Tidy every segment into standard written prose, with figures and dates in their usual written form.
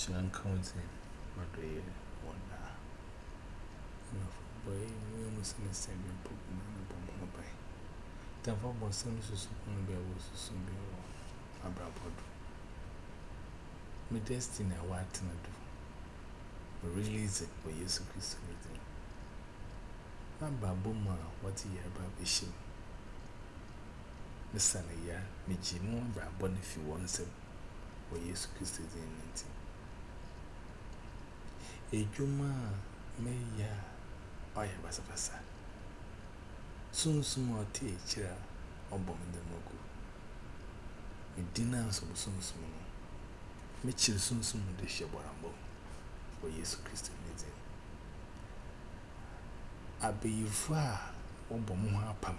Shan counts in what way wonder. Enough boy, we almost in the same Pokemon by. Then for more sons who soon be able to soon be a brabod. My destiny, I want to do. Release it for Jesus Christ. I'm Babuma, what ye about a shame. The son a year, me Jimo, Brabon if you want some. For Jesus Christ is in it. A Juma may ya, I have a basa. Soon more tea, chair, or bomb in the mogu. Me dinner some soon small. Mitchell soon the shabarambo. For Jesus Christ is in. I be you far, or bomb pam.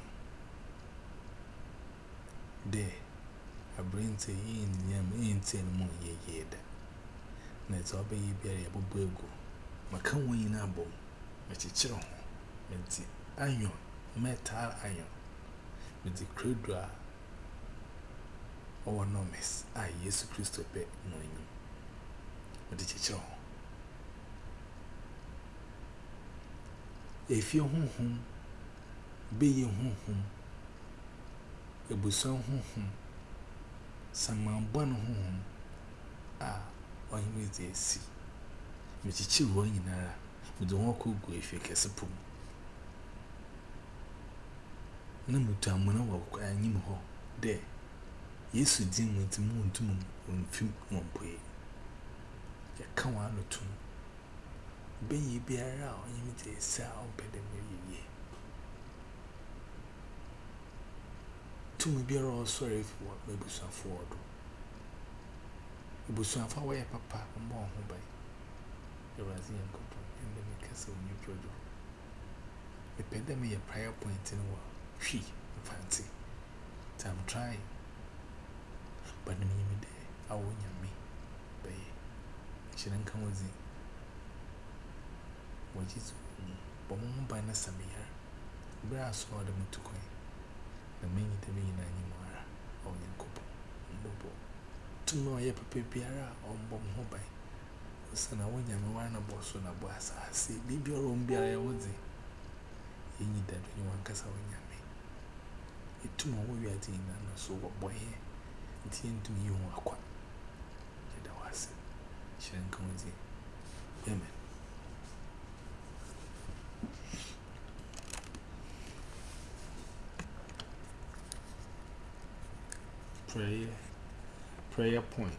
There, I bring to in yam ain't 10 more ye. Let's obey ye berry a bobo. Macan wing a bomb, but it's chill. Menty iron, metal iron, with the cradle or no miss. I yes, Christo pet knowing him. But it's chill. If you're home, be you home. A buson home. Some man born home. Ah, or you may see. Mr. Chill in ara, with the walk go if you kiss a pum. No mutamuna walk and him ho. There. Yes, you dim with the moon to moon on film one way. Ya come on or two. Be ye be around, you may say, I'll pay them ye. To me be all sorry for what may be some forward. It was some far away, papa, and more home by the Razian couple, and then the castle new product. The pandemic a prior point in war, she, fancy. I'm trying, but the name day, I won't me, bay. She didn't come with it. What is but by Nasamia? Brass or the Mutukoi. The many the mean anymore, or in couple, Bobo. To know a papiera or bomb hobby. Son, I want you to run a boss on a boss. I say, leave your own beer. I would say, you need that when you want Cassa when you me. It too more we are doing, and so what boy here. It's into you are quite. Yet I was it. She didn't come with it. Amen. Prayer points.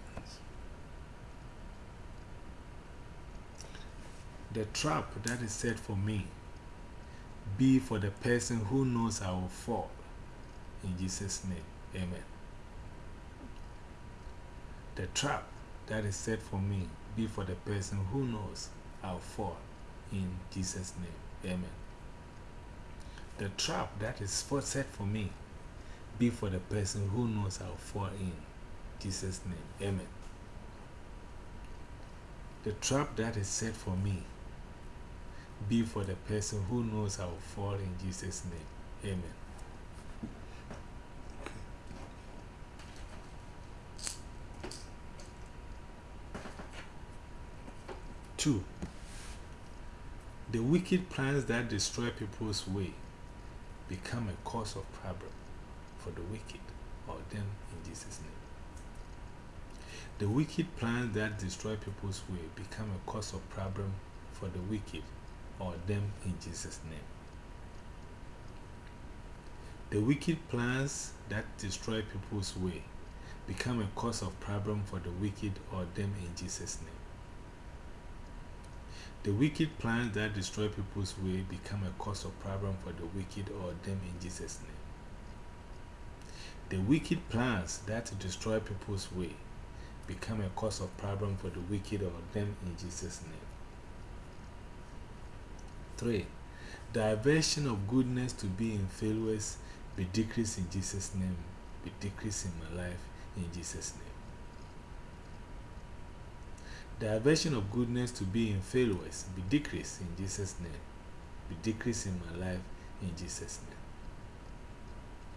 The trap that is set for me be for the person who knows I will fall. In Jesus' name, amen. The trap that is set for me be for the person who knows I will fall. In Jesus' name, amen. The trap that is set for me be for the person who knows I will fall. In Jesus' name, amen. The trap that is set for me be for the person who knows I will fall. In Jesus' name, amen. 2. The wicked plans that destroy people's way become a cause of problem for the wicked or them in Jesus' name. The wicked plans that destroy people's way become a cause of problem for the wicked or them in Jesus' name. The wicked plans that destroy people's way become a cause of problem for the wicked or them in Jesus' name. The wicked plans that destroy people's way become a cause of problem for the wicked or them in Jesus' name. The wicked plans that destroy people's way become a cause of problem for the wicked or them in Jesus' name. 3. The aversion of goodness to be in failures be decreased in Jesus' name, be decreased in my life in Jesus' name. The aversion of goodness to be in failures be decreased in Jesus' name, be decreased in my life in Jesus' name.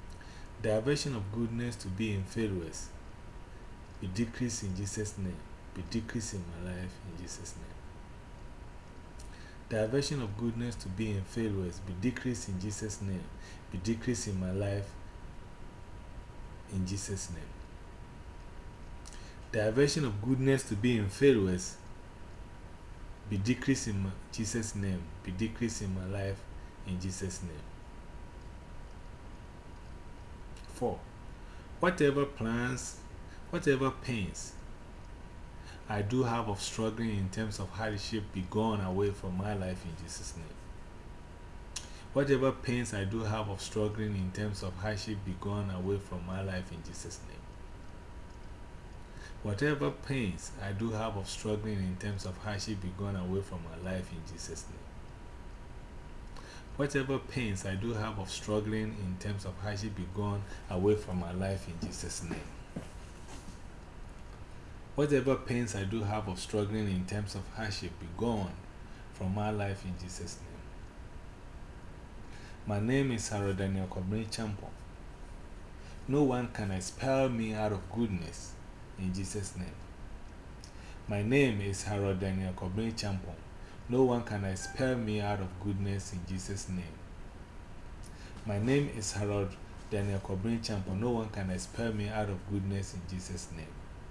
The aversion of goodness to be in failures be decreased in Jesus' name, be decreased in my life in Jesus' name. Diversion of goodness to be in failures be decreased in Jesus' name. Be decreased in my life in Jesus' name. Diversion of goodness to be in failures be decreased in Jesus' name. Be decreased in my life in Jesus' name. 4. Whatever plans, whatever pains I do have of struggling in terms of hardship be gone away from my life in Jesus' name. Whatever pains I do have of struggling in terms of hardship be gone away from my life in Jesus' name. Whatever pains I do have of struggling in terms of hardship be gone away from my life in Jesus' name. Whatever pains I do have of struggling in terms of hardship be gone away from my life in Jesus' name. Whatever pains I do have of struggling in terms of hardship be gone from my life in Jesus' name. My name is Harold Daniel Kobrin Champon. No one can expel me out of goodness in Jesus' name. My name is Harold Daniel Kobrin Champon. No one can expel me out of goodness in Jesus' name. My name is Harold Daniel Kobrin Champon. No one can expel me out of goodness in Jesus' name.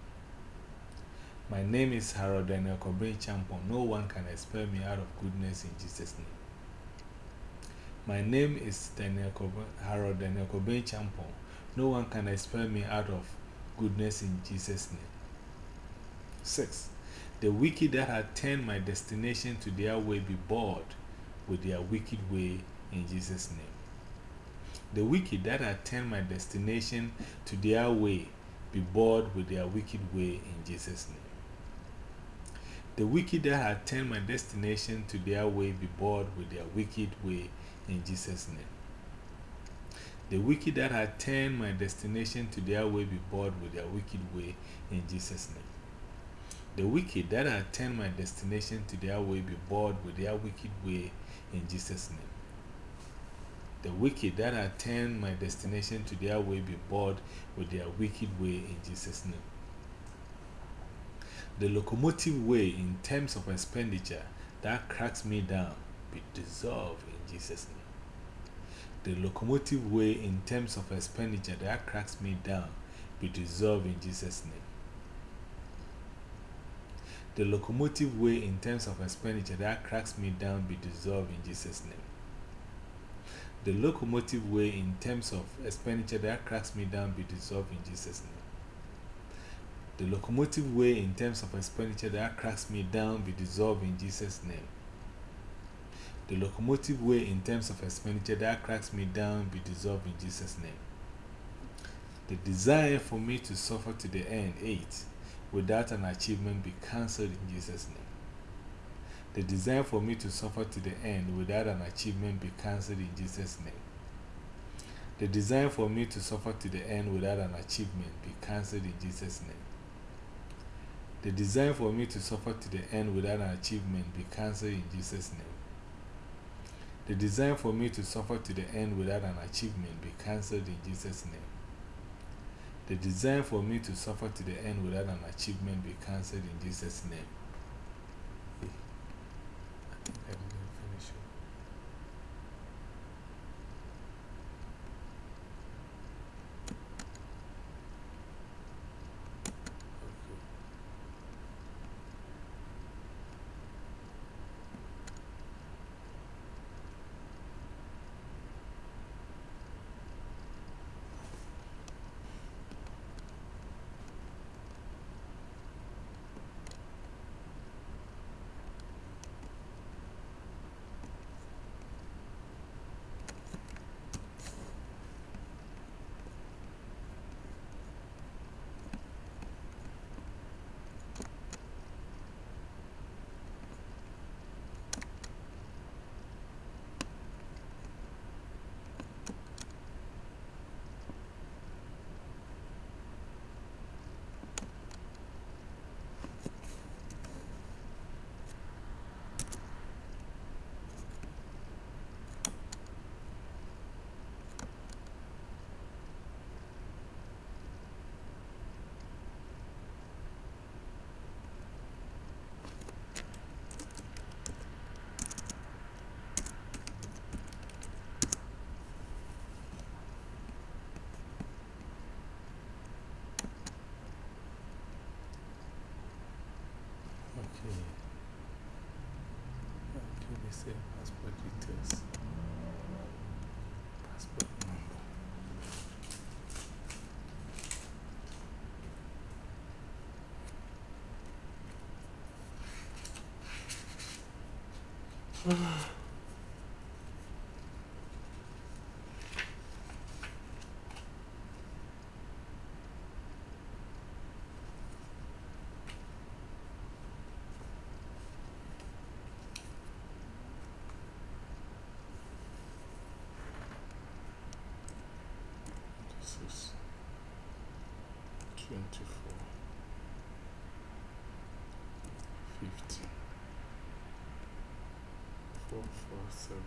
My name is Harold Daniel Kobrin Champon. No one can expel me out of goodness in Jesus' name. My name is Harold Daniel Kobrin Champon. No one can expel me out of goodness in Jesus' name. 6. The wicked that had turned my destination to their way be bored with their wicked way in Jesus' name. The wicked that had turned my destination to their way be bored with their wicked way in Jesus' name. The wicked that had turned my destination to their way be bored with their wicked way in Jesus' name. The wicked that had turned my destination to their way be bored with their wicked way in Jesus' name. The wicked that had turned my destination to their way be bored with their wicked way in Jesus' name. The wicked that had turned my destination to their way be bored with their wicked way in Jesus' name. The locomotive way in terms of expenditure that cracks me down be dissolved in Jesus' name. The locomotive way in terms of expenditure that cracks me down be dissolved in Jesus' name. The locomotive way in terms of expenditure that cracks me down be dissolved in Jesus' name. The locomotive way in terms of expenditure that cracks me down be dissolved in Jesus' name. The locomotive way in terms of expenditure that cracks me down be dissolved in Jesus' name. The locomotive way in terms of expenditure that cracks me down be dissolved in Jesus' name. The desire for me to suffer to the end, 8, without an achievement be cancelled in Jesus' name. The desire for me to suffer to the end without an achievement be cancelled in Jesus' name. The desire for me to suffer to the end without an achievement be cancelled in Jesus' name. The desire for me to suffer to the end without an achievement be cancelled in Jesus' name. The desire for me to suffer to the end without an achievement be cancelled in Jesus' name. The desire for me to suffer to the end without an achievement be cancelled in Jesus' name. I think I didn't finish it. Okay, they say passport details. Passport number. This is 24, 50, 447.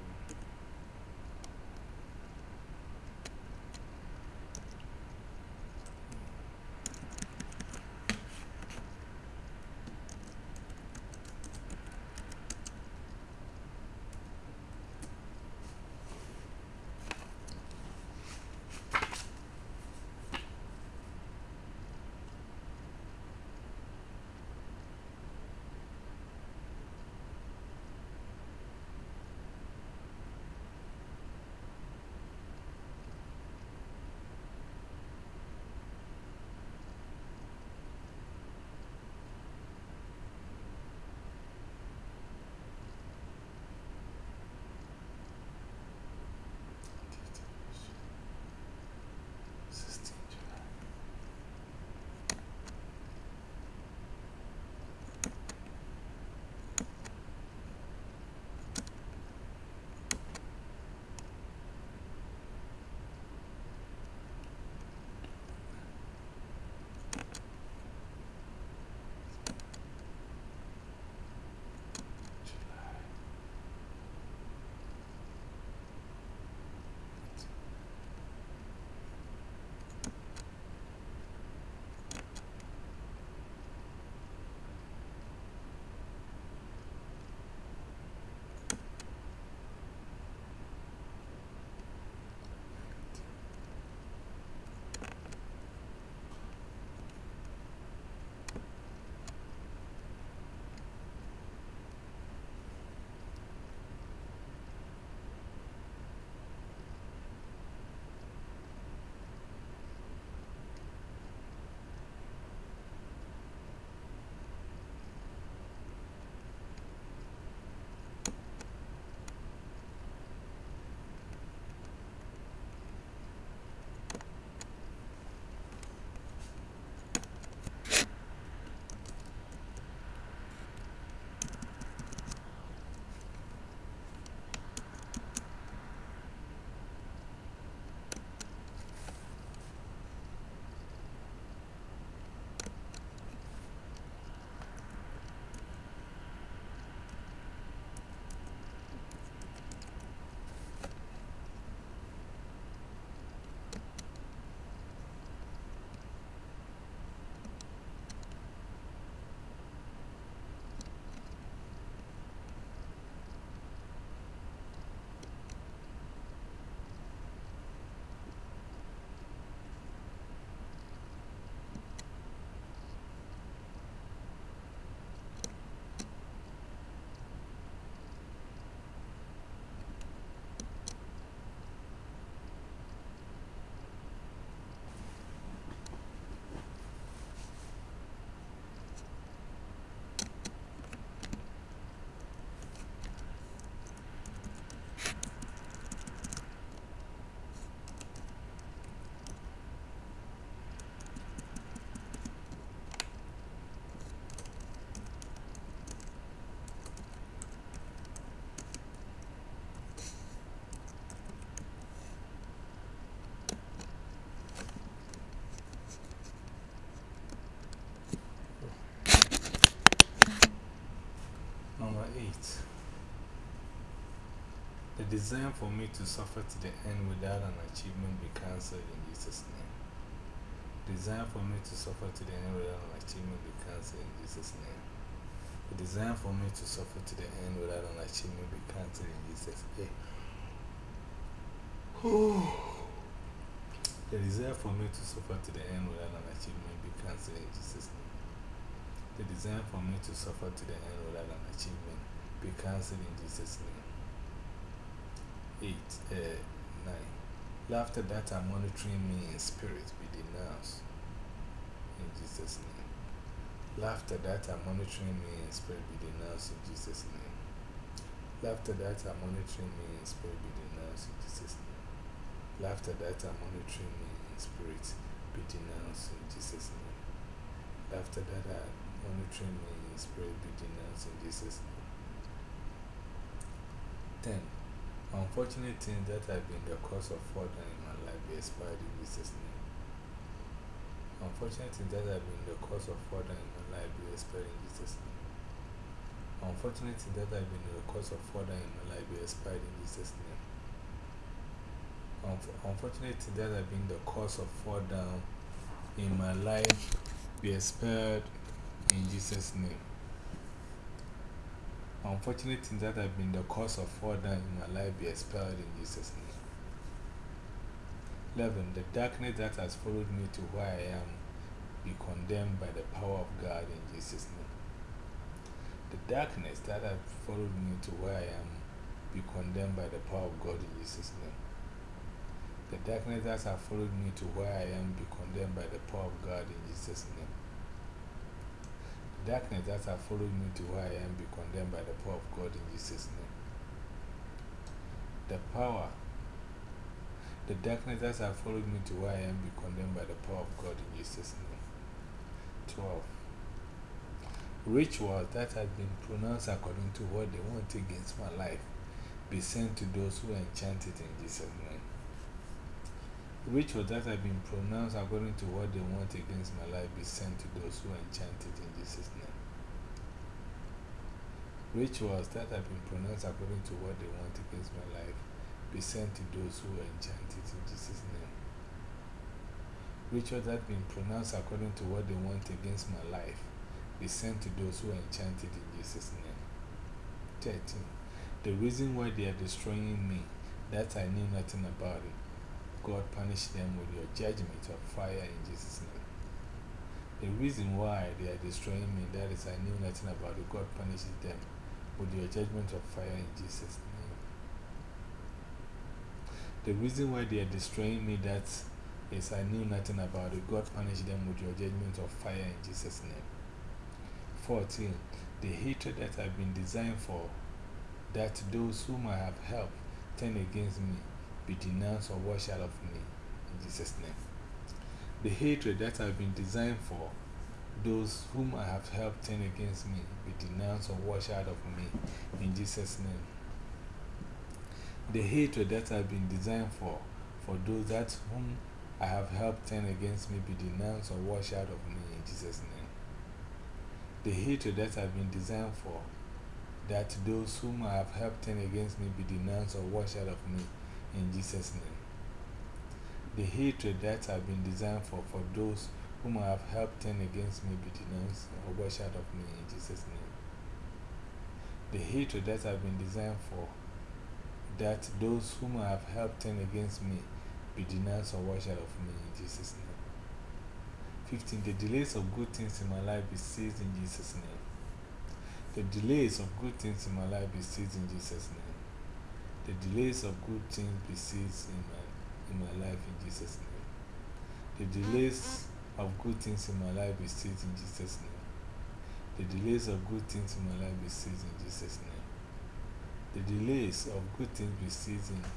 Number 8. The desire for me to suffer to the end without an achievement be cancelled in Jesus' name. Desire for me to suffer to the end without an achievement be cancelled in Jesus' name. The desire for me to suffer to the end without an achievement be cancelled in Jesus' name. The desire for me to suffer to the end without an achievement be cancelled in Jesus' name. The desire for me to suffer to the end without an achievement be cancelled in Jesus' name. 9. Laughter that are monitoring me in spirit be denounced in Jesus' name. Laughter that are monitoring me in spirit be denounced in Jesus' name. Laughter that are monitoring me in spirit be denounced in Jesus' name. Laughter that are monitoring me in spirit be denounced in Jesus' name. Laughter that are monitoring me in spirit be denounced in Jesus' name. 10. Unfortunate things that have been the cause of further in my life be expired in Jesus' name. Unfortunate things that have been the cause of further in my life be expired in Jesus' name. Unfortunate things that have been the cause of further in my life be expired in Jesus' name. Unfortunate things that have been the cause of fall down in my life be expired in Jesus' name. Unfortunate things that have been the cause of fall down in my life be expelled in Jesus' name. 11. The darkness that has followed me to where I am be condemned by the power of God in Jesus' name. The darkness that has followed me to where I am be condemned by the power of God in Jesus' name. The darkness that has followed me to where I am be condemned by the power of God in Jesus' name. The darkness that has followed me to where I am be condemned by the power of God in Jesus' name. The darkness that has followed me to where I am be condemned by the power of God in Jesus' name. 12. Rituals that have been pronounced according to what they want against my life be sent to those who enchant it in Jesus' name. Rituals that have been pronounced according to what they want against my life be sent to those who enchant it in Jesus' name. Rituals that have been pronounced according to what they want against my life be sent to those who enchant it in Jesus' name. Rituals that have been pronounced according to what they want against my life be sent to those who enchant it in Jesus' name. 13. The reason why they are destroying me, that I knew nothing about it, God punish them with your judgment of fire in Jesus' name. The reason why they are destroying me, that is, I knew nothing about it, God punishes them with your judgment of fire in Jesus' name. The reason why they are destroying me, that is, I knew nothing about it, God punish them with your judgment of fire in Jesus' name. 14. The hatred that I've been designed for, that those whom I have helped turn against me, be denounced or washed out of me in Jesus' name. The hatred that I've been designed for, those whom I have helped turn against me, be denounced or washed out of me in Jesus' name. The hatred that I've been designed for those that whom I have helped turn against me, be denounced or washed out of me in Jesus' name. The hatred that I've been designed for, that those whom I have helped turn against me, be denounced or washed out of me in Jesus' name. The hatred that I've been designed for those whom I have helped turn against me, be denounced or washed out of me in Jesus' name. The hatred that I've been designed for, that those whom I have helped turn against me, be denounced or washed out of me in Jesus' name. 15. The delays of good things in my life be seized in Jesus' name. The delays of good things in my life be seized in Jesus' name. The delays of good things be seized in my life in Jesus' name. The delays of good things in my life be seized in Jesus' name. The delays of good things in my life be seized in Jesus' name. The delays of good things be seized in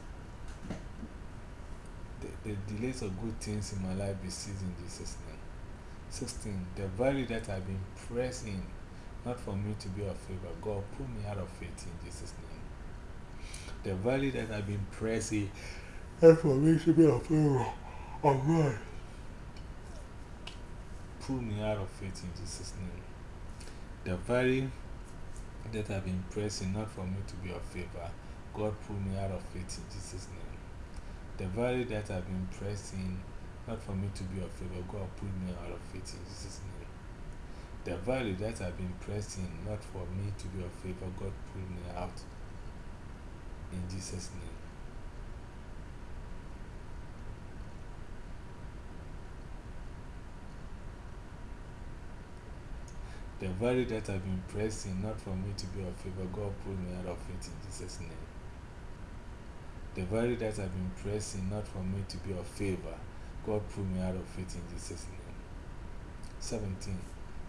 the delays of good things in my life be seized in Jesus' name. 16. The valley that I've been pressed in, not for me to be of favor, God pull me out of it in Jesus' name. The valley that I've been pressed in, not for me to be of favor, of God, pull me out of it in Jesus' name. The valley that I've been pressed in, not for me to be of favor, God pull me out of it in Jesus' name. The valley that I've been pressed in, not for me to be of favor, God pull me out of it in Jesus' name. The valley that I've been pressed in, not for me to be of favor, God pull me out in Jesus' name. The very that I've been pressing, not for me to be of favor, God pulled me out of it in Jesus' name. The very that I've been pressing, not for me to be of favor, God pulled me out of it in Jesus' name. 17.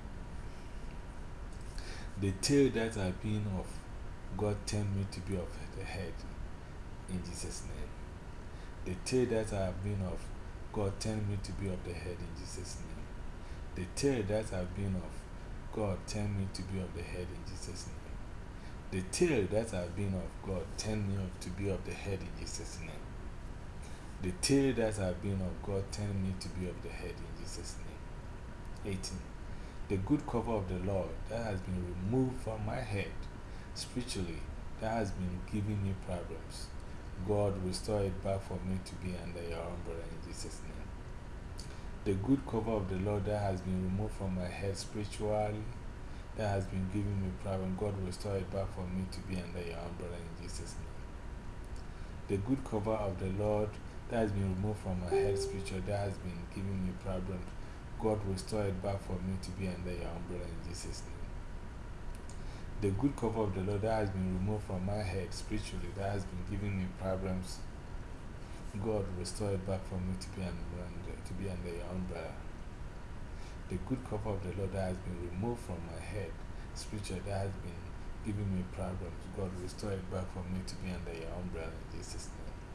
The tail that I've been of, God turned me to be of the head in Jesus' name. The tail that I have been of, God turned me to be of the head in Jesus' name. The tail that I've been of, God turned me to be of the head in Jesus' name. The tail that I've been of, God turned me up to be of the head in Jesus' name. The tail that I've been of, God turned me to be of the head in Jesus' name. 18. The good cover of the Lord that has been removed from my head, spiritually, that has been giving me problems, God restore it back for me to be under your umbrella in Jesus' name. The good cover of the Lord that has been removed from my head spiritually, that has been giving me problem, God restore it back for me to be under your umbrella in Jesus' name. The good cover of the Lord that has been removed from my head spiritually, that has been giving me problems, God restore it back for me to be under your umbrella in Jesus' name. The good cover of the Lord that has been removed from my head spiritually, that has been giving me problems, God restore it back for me to be under your umbrella. The good cover of the Lord that has been removed from my head spiritually, that has been giving me problems, God restore it back for me to be under your umbrella in Jesus'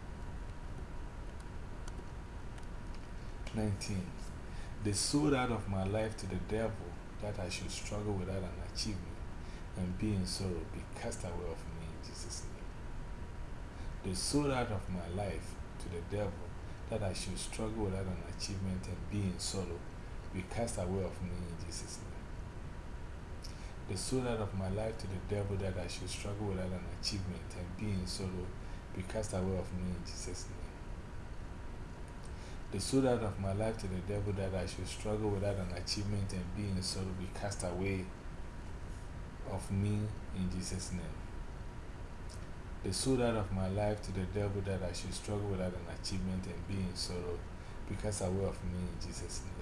name. 19. They sold out of my life to the devil that I should struggle without an achievement and be in sorrow, be cast away of me in Jesus' name. They sold out of my life to the devil that I should struggle without an achievement and be in sorrow, be cast away of me in Jesus' name. They sold out of my life to the devil that I should struggle without an achievement and be in sorrow, be cast away of me in Jesus' name. They sold out of my life to the devil that I should struggle without an achievement and be in sorrow, be cast away of me in Jesus' name. They sold out of my life to the devil that I should struggle without an achievement and be in sorrow, be cast away of me in Jesus' name.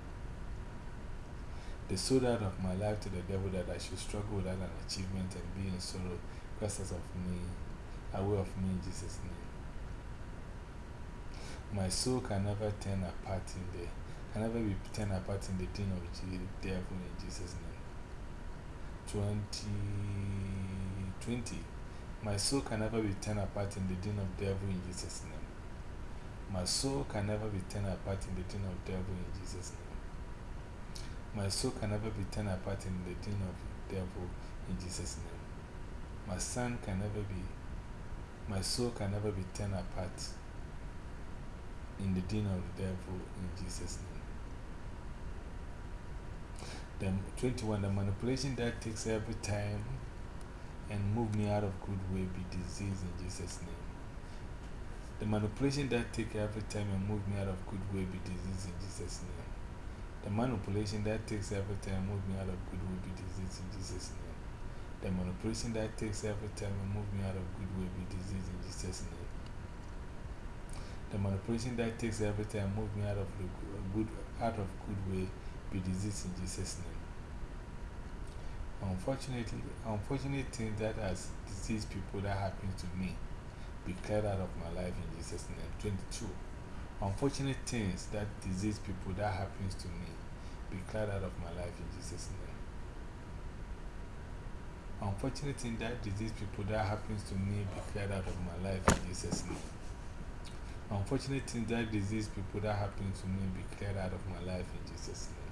They sold out of my life to the devil that I should struggle without an achievement and be in sorrow, cast of me, away of me in Jesus' name. My soul can never be torn apart in the din of the devil in Jesus' name. 20. My soul can never be torn apart in the din of the devil in Jesus' name. My soul can never be torn apart in the din of the devil in Jesus' name. My soul can never be torn apart in the din of the devil in Jesus' name. My soul can never be torn apart in the din of the devil in Jesus' name. 21. The manipulation that takes every time and move me out of good way be disease in Jesus' name. The manipulation that takes every time and move me out of good way be disease in Jesus' name. The manipulation that takes every time and move me out of good way be disease in Jesus' name. The manipulation that takes every time and move me out of good way be disease in Jesus' name. The manipulation that takes every time and move me out of good way be disease in Jesus' name. Unfortunate things that has diseased people that happen to me be cleared out of my life in Jesus' name. 22. Unfortunate things that disease people that happens to me be cleared out of my life in Jesus' name. Unfortunate things that disease people that happens to me be cleared out of my life in Jesus' name. Unfortunate things that disease people that happens to me be cleared out of my life in Jesus' name.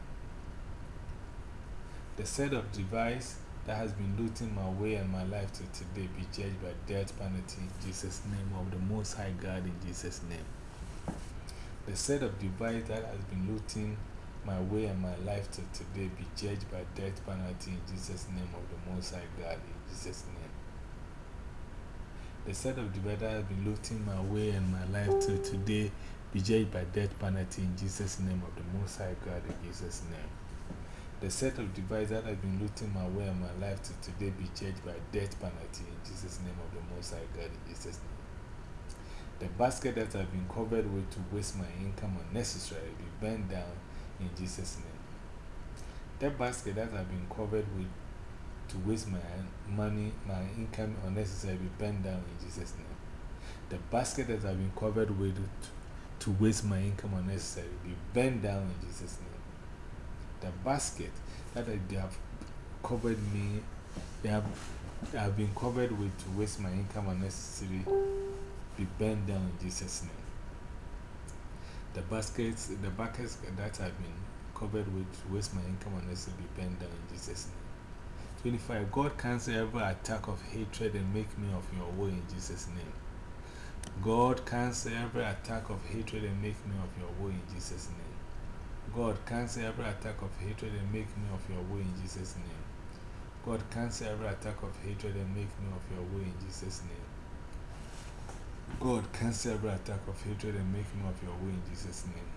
The set of device that has been looting my way and my life to today be judged by death penalty in Jesus' name of the Most High God in Jesus' name. The set of device that has been looting my way and my life to today be judged by death penalty in Jesus' name of the Most High God in Jesus' name. The set of device that has been looting my way and my life to today be judged by death penalty in Jesus' name of the Most High God in Jesus' name. The set of device that has been looting my way and my life to today be judged by death penalty in Jesus' name of the Most High God in Jesus' name. The basket that I've been covered with to waste my income unnecessarily be burned down in Jesus' name. That basket that I've been covered with to waste my money, my income unnecessarily be bent down in Jesus' name. The basket that I've been covered with to waste my income unnecessarily be bent down in Jesus' name. The basket that they have covered me, they have been covered with to waste my income unnecessarily be bent down in Jesus' name. The baskets that I've been covered with to waste my income unnecessarily be bent down in Jesus' name. 25. God cancel every attack of hatred and make me of your will in Jesus' name. God cancel every attack of hatred and make me of your will in Jesus' name. God cancel every attack of hatred and make me of your will in Jesus' name. God cancel every attack of hatred and make me of your will in Jesus' name. God cancel every attack of hatred and make me of your will in Jesus' name.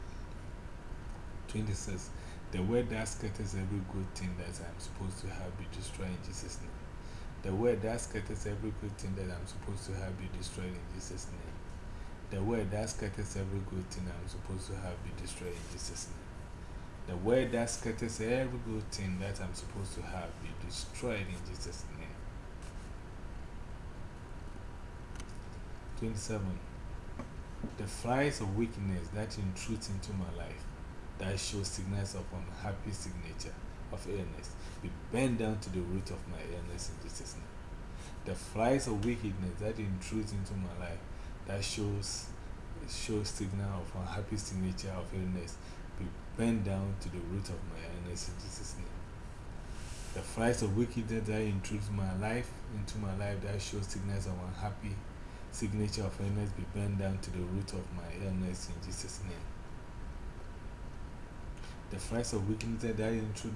26. The word that scatters every good thing that I'm supposed to have be destroyed in Jesus' name. The word that scatters every good thing that I'm supposed to have be destroyed in Jesus' name. The word that scatters every good thing I'm supposed to have be destroyed in Jesus' name. The word that scatters every good thing that I'm supposed to have be destroyed in Jesus' name. 27. The flies of weakness that intrude into my life, that shows signals of unhappy signature of illness, be bent down to the root of my illness in Jesus' name. The flies of wickedness that intrude into my life, that shows signal of unhappy signature of illness, be bent down to the root of my illness in Jesus' name. The flies of wickedness that intrude into my life, that shows signals of unhappy signature of illness, be bent down to the root of my illness in Jesus' name. The flies of wickedness that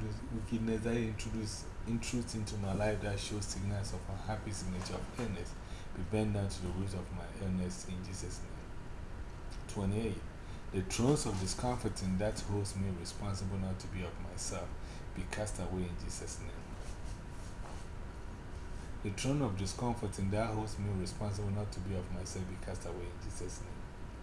intrudes into my life, that shows signals of unhappy signature of illness, be bent down to the root of my illness in Jesus' name. 28. The thrones of discomforting that holds me responsible not to be of myself, be cast away in Jesus' name. The throne of discomforting that holds me responsible not to be of myself, be cast away in Jesus' name.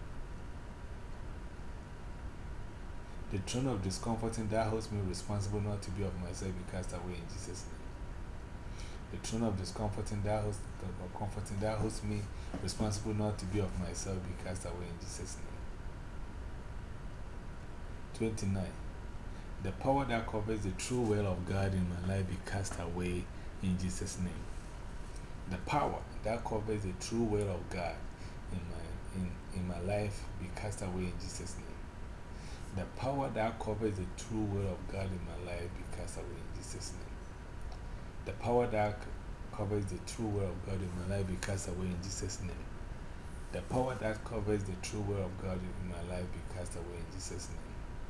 The throne of discomforting that holds me responsible not to be of myself, be cast away in Jesus' name. The throne of discomforting that holds me responsible not to be of myself, be cast away in Jesus' name. 29. The power that covers the true will of God in my life be cast away in Jesus' name. The power that covers the true will of God in my life be cast away in Jesus' name. The power that covers the true will of God in my life be cast away in Jesus' name. The power that covers the true will of God in my life be cast away in Jesus' name. The power that covers the true will of God in my life be cast away in Jesus' name.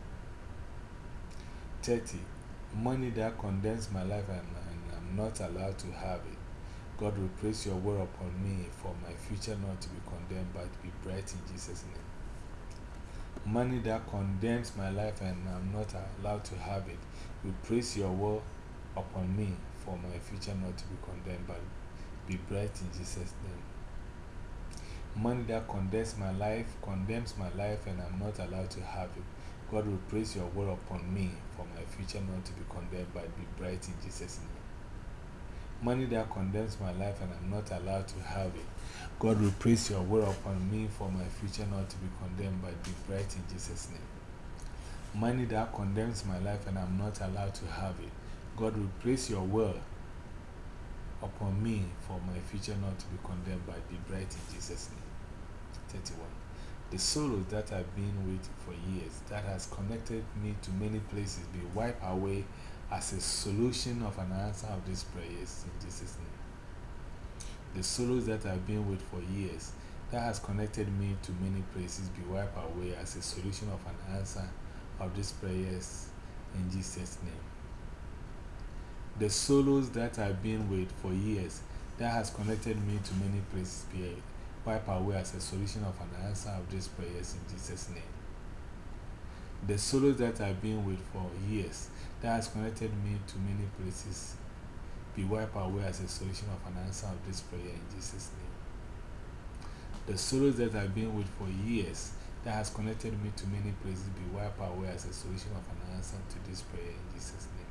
30. Money that condemns my life and I'm not allowed to have it. God will place your word upon me for my future not to be condemned but to be bright in Jesus' name. Money that condemns my life and I'm not allowed to have it. Will place your word upon me for my future not to be condemned but be bright in Jesus' name. Money that condemns my life and I'm not allowed to have it. God will place your word upon me for my future not to be condemned but be bright in Jesus' name. Money that condemns my life and I'm not allowed to have it. God will place your word upon me for my future not to be condemned but be bright in Jesus' name. Money that condemns my life and I'm not allowed to have it. God will place your word upon me for my future not to be condemned but be bright in Jesus' name. 31. The sorrows that I've been with for years, that has connected me to many places, be wiped away as a solution of an answer of these prayers in Jesus' name. The sorrows that I've been with for years, that has connected me to many places, be wiped away as a solution of an answer of these prayers in Jesus' name. The sorrows that I've been with for years, that has connected me to many places, be wiped away as a solution of an answer of these prayers in Jesus' name. The sorrows that I've been with for years, that has connected me to many places, be wiped away as a solution of an answer of this prayer in Jesus' name. The sorrows that I've been with for years, that has connected me to many places be wiped away as a solution of an answer to this prayer in Jesus' name.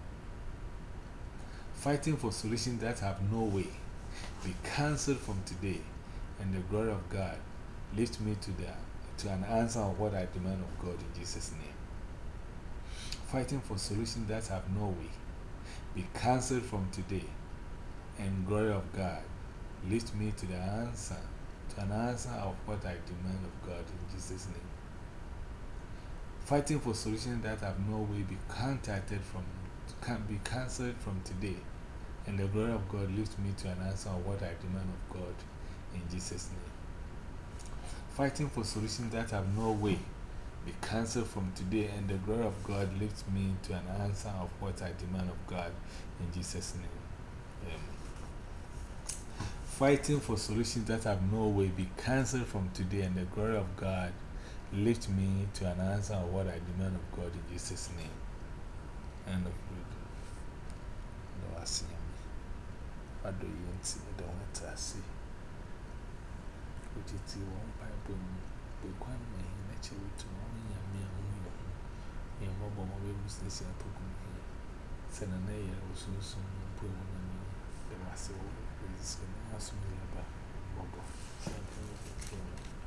Fighting for solutions that have no way be cancelled from today, and the glory of God lift me to an answer of what I demand of God in Jesus' name. Fighting for solutions that have no way be cancelled from today, and glory of God lift me to an answer of what I demand of God in Jesus' name. Fighting for solutions that have no way be can be cancelled from today, and the glory of God lift me to an answer of what I demand of God in Jesus' name. Fighting for solutions that have no way be cancelled from today, and the glory of God lifts me to an answer of what I demand of God in Jesus' name. Fighting for solutions that have no way be cancelled from today, and the glory of God lift me to an answer of what I demand of God in Jesus' name. End of reading. No, I see him. I do you see the one to see. Which is one pipe when one may naturally to one young mobile business and put me here. Send a nail was soon put on me. The master is going to ask me about mobile.